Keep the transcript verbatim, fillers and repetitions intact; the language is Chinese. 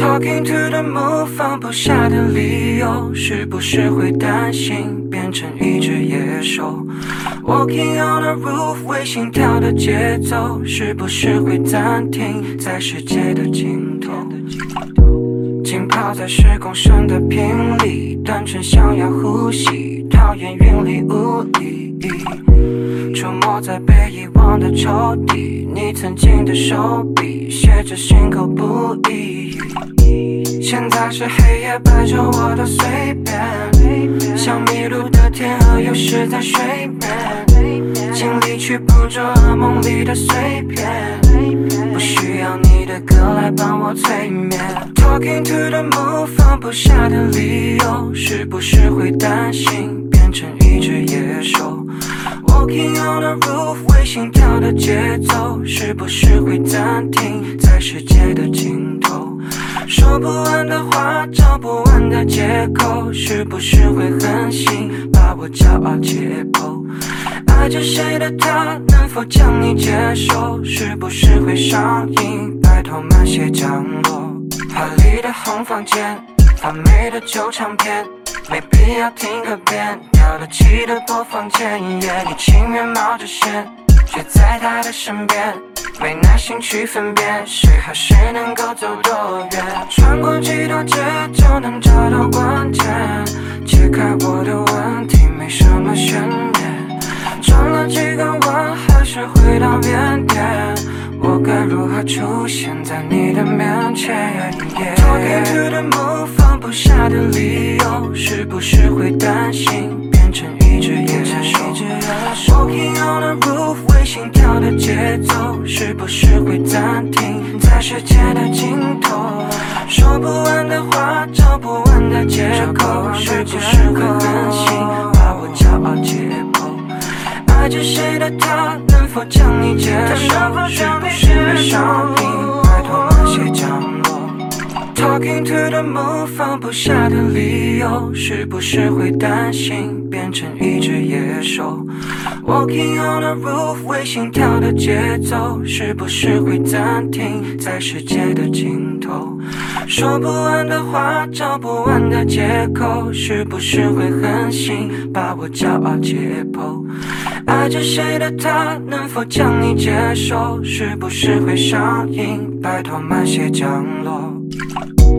Talking to the moon， 放不下的理由，是不是会担心变成一只野兽 ？Walking on the roof， 为心跳的节奏，是不是会暂停在世界的尽头？浸泡在时光上的频里，单纯想要呼吸，讨厌云里雾里。出没在被遗忘的抽屉，你曾经的手笔写着心口不一。现在是黑夜摆着我的随便，像迷路的天鹅有时在睡眠，尽力去捕捉噩梦里的碎片，不需要你的歌来帮我催眠。Talking to the moon， 放不下的理由，是不是会担心变成一只野兽？Walking on the roof， 为心跳的节奏，是不是会暂停在世界的尽头？说不完的话，找不完的借口，是不是会狠心把我骄傲解剖？爱着谁的他，能否将你接受？是不是会上瘾，拜托慢些降落？华丽的红房间，发霉的旧唱片，没必要听个遍，掉得起的播放键，夜你情愿冒着险，却在他的身边，没耐心去分辨谁和谁能够走多远，穿过几条街就能找到关键，解开我的问题没什么悬念，转了几个弯还是回到原点，我该如何出现在你的面前？ Talking to the moon， 放不下的理由，是不是会担心变成一只野兽 ？Walking on the roof， 为心跳的节奏，是不是会暂停在世界的尽头？说不完的话，找不完的借口，是不是会狠心把我骄傲解剖？爱着谁的他，能否将你接受？是不是会上瘾，拜托慢些降落？ Talking to the moon， 放不下的理由，是不是会担心变成一只野兽 ？Walking on the roof， 为心跳的节奏，是不是会暂停在世界的尽头？说不完的话，找不完的借口，是不是会狠心把我骄傲解剖？爱着谁的他，能否将你接受？是不是会上瘾，拜托慢些降落？